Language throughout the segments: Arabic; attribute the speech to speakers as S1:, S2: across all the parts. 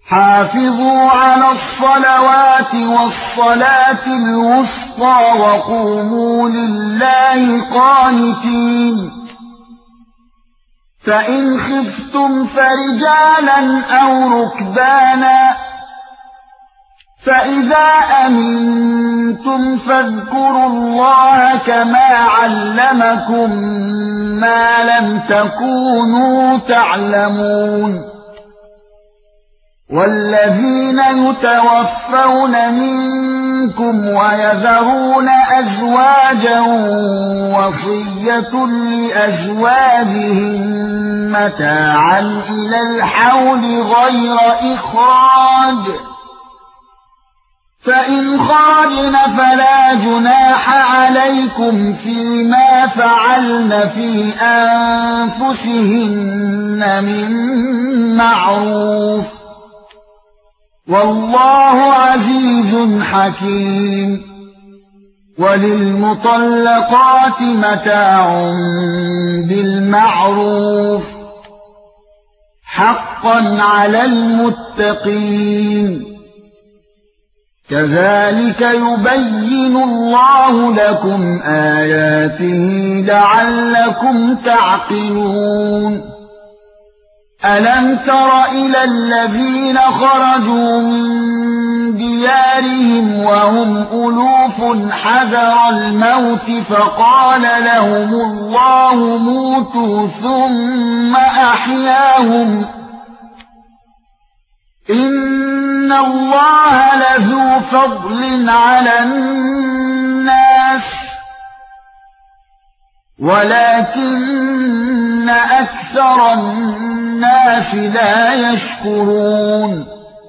S1: حافظوا على الصلوات والصلاة الوسطى وقوموا لله قانتين فإن خفتم فرجالا أو ركبانا فإذا أمنتم فاذكروا الله كما علمكم ما لم تكونوا تعلمون والذين يتوفون منكم ويذرون أزواجا وصية لأزواجهم متاعا إلى الحول غير إخراج فإن خرجن فلا جناح عليكم فيما فعلن في أنفسهن من معروف والله عزيز حكيم وللمطلقات متاع بالمعروف حقا على المتقين كذلك يبين الله لكم آياته لعلكم تعقلون ألم تر إلى الذين خرجوا من ديارهم وهم ألوف حذر الموت فقال لهم الله موتوا ثم أحياهم إن الله لذو فضل على الناس ولكن أكثر الناس لا يشكرون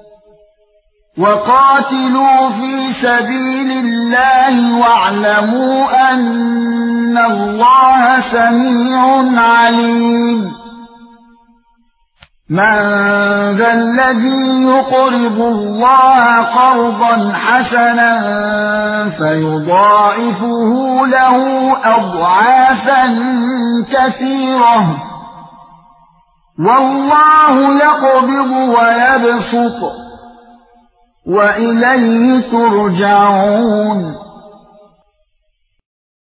S1: وقاتلوا في سبيل الله واعلموا أن الله سميع عليم من ذا الذي يقرض الله قرضا حسنا فيضاعفه له أضعافا كثيرة والله يقبض ويبسط وإليه ترجعون